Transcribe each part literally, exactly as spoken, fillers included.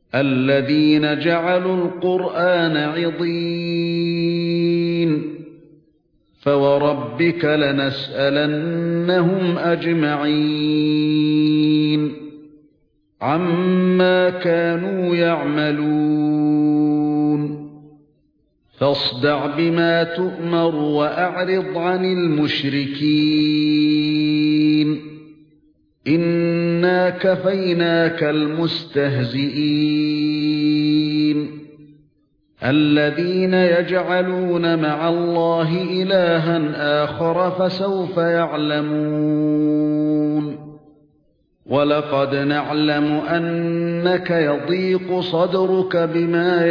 الذين جعلوا القرآن عضين فوربك لنسألنهم أجمعين عما كانوا يعملون فاصدع بما تؤمر وأعرض عن المشركين إنا كفيناك المستهزئين الذين يجعلون مع الله إلها آخر فسوف يعلمون ولقد نعلم أنك يضيق صدرك بما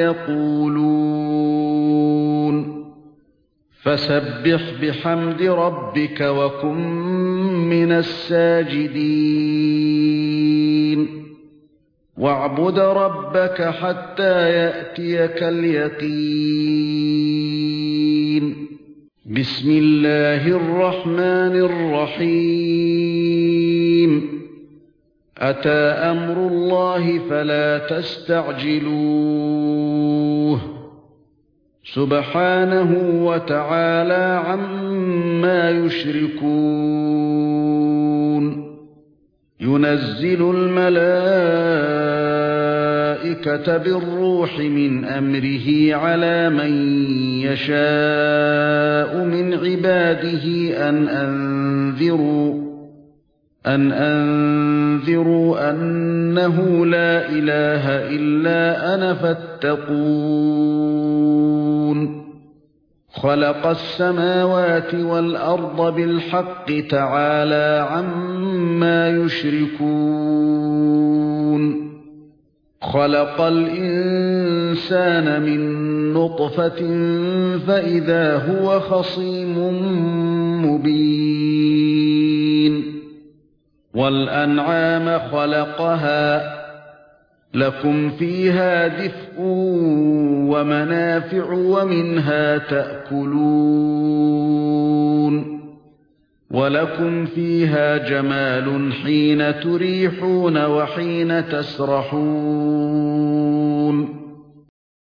يقولون فسبح بحمد ربك وكن من الساجدين واعبد ربك حتى يأتيك اليقين بسم الله الرحمن الرحيم أتى أمر الله فلا تستعجلوه سبحانه وتعالى عما يشركون ينزل الملائكة بالروح من أمره على من يشاء من عباده أن أنذروا أن أنذروا أنه لا إله إلا أنا فاتقون خلق السماوات والأرض بالحق تعالى عما يشركون خلق الإنسان من نطفة فإذا هو خصيم مبين والأنعام خلقها لكم فيها دفء ومنافع ومنها تأكلون ولكم فيها جمال حين تريحون وحين تسرحون